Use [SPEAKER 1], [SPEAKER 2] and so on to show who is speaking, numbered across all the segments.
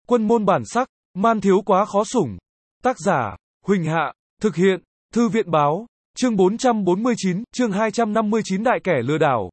[SPEAKER 1] Quân môn bản sắc, man thiếu quá khó sủng. Tác giả, Huỳnh Hạ, thực hiện, Thư viện báo, chương 449, chương 259 đại kẻ lừa đảo.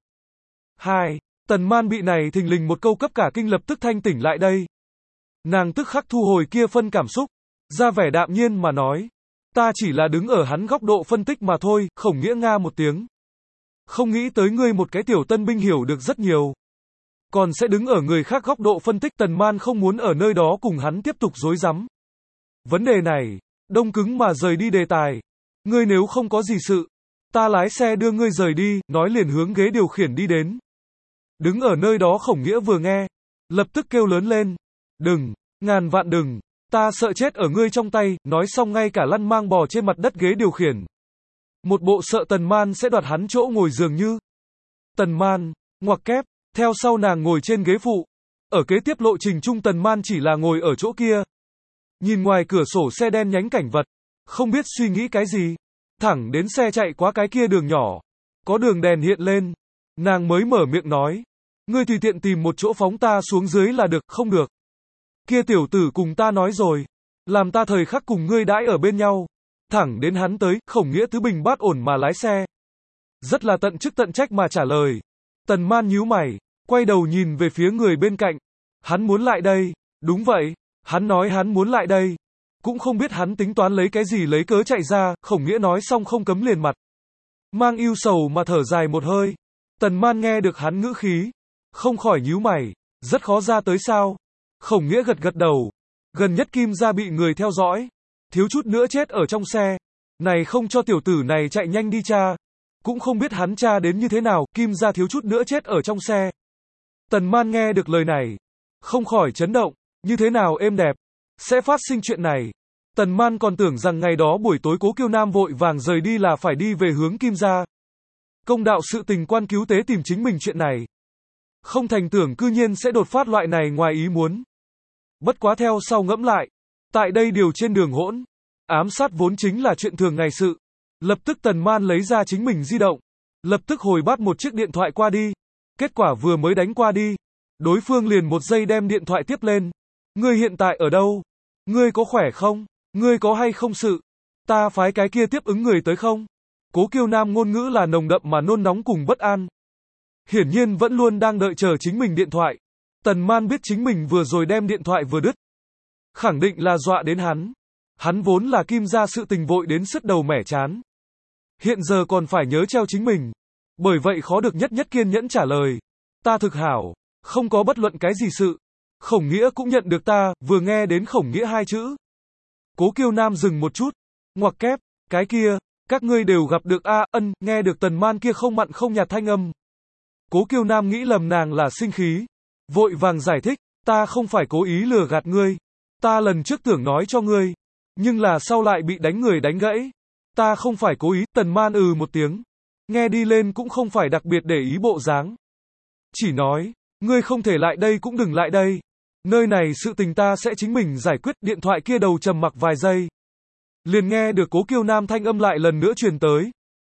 [SPEAKER 1] 2. Tần Man bị này thình lình một câu cấp cả kinh lập tức thanh tỉnh lại đây. Nàng tức khắc thu hồi kia phân cảm xúc, ra vẻ đạm nhiên mà nói. Ta chỉ là đứng ở hắn góc độ phân tích mà thôi, Khổng Nghĩa nga một tiếng. Không nghĩ tới ngươi một cái tiểu tân binh hiểu được rất nhiều. Còn sẽ đứng ở người khác góc độ phân tích. Tần Man không muốn ở nơi đó cùng hắn tiếp tục rối rắm. Vấn đề này, đông cứng mà rời đi đề tài. Ngươi nếu không có gì sự, ta lái xe đưa ngươi rời đi, nói liền hướng ghế điều khiển đi đến. Đứng ở nơi đó Khổng Nghĩa vừa nghe, lập tức kêu lớn lên. Đừng, ngàn vạn đừng, ta sợ chết ở ngươi trong tay, nói xong ngay cả lăn mang bò trên mặt đất ghế điều khiển. Một bộ sợ Tần Man sẽ đoạt hắn chỗ ngồi dường như. Tần Man, ngoặc kép, theo sau nàng ngồi trên ghế phụ. Ở kế tiếp lộ trình chung Tần Man chỉ là ngồi ở chỗ kia. Nhìn ngoài cửa sổ xe đen nhánh cảnh vật, không biết suy nghĩ cái gì. Thẳng đến xe chạy qua cái kia đường nhỏ, có đường đèn hiện lên, nàng mới mở miệng nói. Ngươi tùy tiện tìm một chỗ phóng ta xuống dưới là được, không được. Kia tiểu tử cùng ta nói rồi, làm ta thời khắc cùng ngươi đãi ở bên nhau. Thẳng đến hắn tới, Khổng Nghĩa tứ bình bát ổn mà lái xe. Rất là tận chức tận trách mà trả lời. Tần Man nhíu mày, quay đầu nhìn về phía người bên cạnh. Hắn muốn lại đây, đúng vậy, hắn nói hắn muốn lại đây. Cũng không biết hắn tính toán lấy cái gì lấy cớ chạy ra, Khổng Nghĩa nói xong không cấm liền mặt. Mang ưu sầu mà thở dài một hơi. Tần Man nghe được hắn ngữ khí, không khỏi nhíu mày, rất khó ra tới sao. Khổng Nghĩa gật gật đầu. Gần nhất Kim gia bị người theo dõi, thiếu chút nữa chết ở trong xe. Này không cho tiểu tử này chạy nhanh đi cha. Cũng không biết hắn cha đến như thế nào, Kim gia thiếu chút nữa chết ở trong xe. Tần Man nghe được lời này, không khỏi chấn động, như thế nào êm đẹp, sẽ phát sinh chuyện này. Tần Man còn tưởng rằng ngày đó buổi tối Cố Kiêu Nam vội vàng rời đi là phải đi về hướng Kim gia. Công đạo sự tình quan cứu tế tìm chính mình chuyện này. Không thành tưởng cư nhiên sẽ đột phát loại này ngoài ý muốn. Bất quá theo sau ngẫm lại, tại đây điều trên đường hỗn, ám sát vốn chính là chuyện thường ngày sự. Lập tức Tần Man lấy ra chính mình di động, lập tức hồi bắt một chiếc điện thoại qua đi. Kết quả vừa mới đánh qua đi, đối phương liền một giây đem điện thoại tiếp lên. Ngươi hiện tại ở đâu? Ngươi có khỏe không? Ngươi có hay không sự? Ta phái cái kia tiếp ứng người tới không? Cố Kiêu Nam ngôn ngữ là nồng đậm mà nôn nóng cùng bất an. Hiển nhiên vẫn luôn đang đợi chờ chính mình điện thoại. Tần Man biết chính mình vừa rồi đem điện thoại vừa đứt, khẳng định là dọa đến hắn. Hắn vốn là Kim gia sự tình vội đến sứt đầu mẻ chán. Hiện giờ còn phải nhớ treo chính mình. Bởi vậy khó được nhất kiên nhẫn trả lời. Ta thực hảo, không có bất luận cái gì sự. Khổng Nghĩa cũng nhận được ta, vừa nghe đến Khổng Nghĩa hai chữ. Cố Kiêu Nam dừng một chút, ngoặc kép, cái kia, các ngươi đều gặp được ân, nghe được Tần Man kia không mặn không nhạt thanh âm. Cố Kiêu Nam nghĩ lầm nàng là sinh khí, vội vàng giải thích, ta không phải cố ý lừa gạt ngươi. Ta lần trước tưởng nói cho ngươi, nhưng là sau lại bị đánh người đánh gãy. Ta không phải cố ý. Tần Man một tiếng, nghe đi lên cũng không phải đặc biệt để ý bộ dáng. Chỉ nói, ngươi không thể lại đây cũng đừng lại đây. Nơi này sự tình ta sẽ chính mình giải quyết. Điện thoại kia đầu trầm mặc vài giây, liền nghe được Cố Kiêu Nam thanh âm lại lần nữa truyền tới.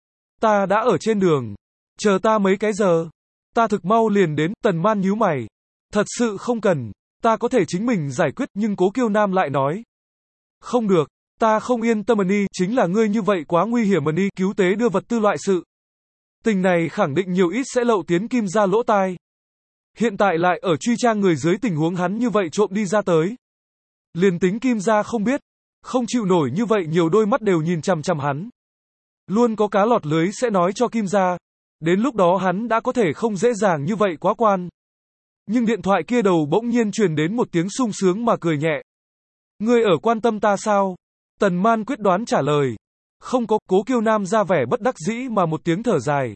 [SPEAKER 1] Ta đã ở trên đường, chờ ta mấy cái giờ. Ta thực mau liền đến. Tần Man nhíu mày, thật sự không cần, ta có thể chính mình giải quyết. Nhưng Cố Kiêu Nam lại nói, không được, ta không yên tâm đi, chính là ngươi như vậy quá nguy hiểm đi, cứu tế đưa vật tư loại sự. Tình này khẳng định nhiều ít sẽ lậu tiến Kim gia lỗ tai. Hiện tại lại ở truy tra người dưới tình huống hắn như vậy trộm đi ra tới. Liền tính Kim gia không biết, không chịu nổi như vậy nhiều đôi mắt đều nhìn chằm chằm hắn. Luôn có cá lọt lưới sẽ nói cho Kim gia. Đến lúc đó hắn đã có thể không dễ dàng như vậy quá quan. Nhưng điện thoại kia đầu bỗng nhiên truyền đến một tiếng sung sướng mà cười nhẹ. Ngươi ở quan tâm ta sao? Tần Man quyết đoán trả lời. Không có. Cố Kiêu Nam ra vẻ bất đắc dĩ mà một tiếng thở dài.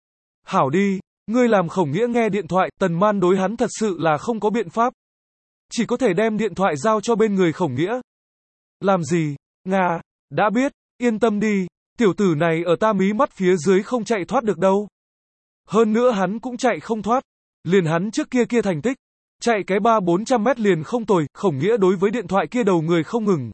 [SPEAKER 1] Hảo đi, ngươi làm Khổng Nghĩa nghe điện thoại. Tần Man đối hắn thật sự là không có biện pháp, chỉ có thể đem điện thoại giao cho bên người Khổng Nghĩa. Làm gì? Nga, đã biết, yên tâm đi, tiểu tử này ở ta mí mắt phía dưới không chạy thoát được đâu. Hơn nữa hắn cũng chạy không thoát. Liền hắn trước kia thành tích, chạy cái 300-400 mét liền không tồi. Khổng Nghĩa đối với điện thoại kia đầu người không ngừng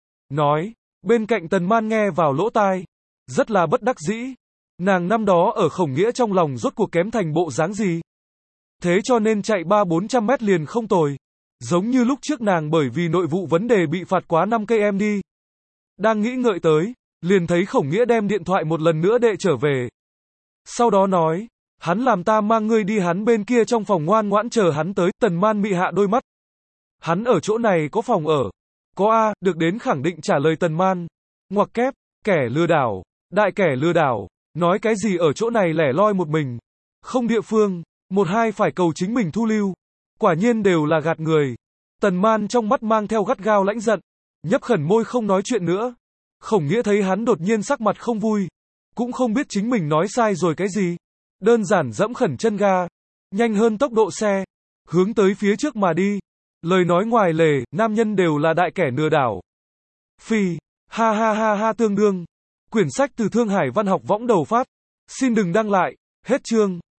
[SPEAKER 1] nói. Bên cạnh Tần Man nghe vào lỗ tai, rất là bất đắc dĩ. Nàng năm đó ở Khổng Nghĩa trong lòng rốt cuộc kém thành bộ dáng gì? Thế cho nên chạy 300-400 mét liền không tồi. Giống như lúc trước nàng bởi vì nội vụ vấn đề bị phạt quá 5 cây em đi. Đang nghĩ ngợi tới, liền thấy Khổng Nghĩa đem điện thoại một lần nữa đệ trở về. Sau đó nói, hắn làm ta mang ngươi đi hắn bên kia trong phòng ngoan ngoãn chờ hắn tới. Tần Man mị hạ đôi mắt. Hắn ở chỗ này có phòng ở. Có a, được đến khẳng định trả lời Tần Man. Ngoặc kép, kẻ lừa đảo, đại kẻ lừa đảo, nói cái gì ở chỗ này lẻ loi một mình. Không địa phương, một hai phải cầu chính mình thu lưu. Quả nhiên đều là gạt người. Tần Man trong mắt mang theo gắt gao lãnh giận, nhấp khẩn môi không nói chuyện nữa. Khổng Nghĩa thấy hắn đột nhiên sắc mặt không vui, cũng không biết chính mình nói sai rồi cái gì. Đơn giản dẫm khẩn chân ga, nhanh hơn tốc độ xe, hướng tới phía trước mà đi. Lời nói ngoài lề, nam nhân đều là đại kẻ lừa đảo. Phi, ha ha ha ha tương đương. Quyển sách từ Thương Hải Văn học võng đầu phát. Xin đừng đăng lại, hết chương.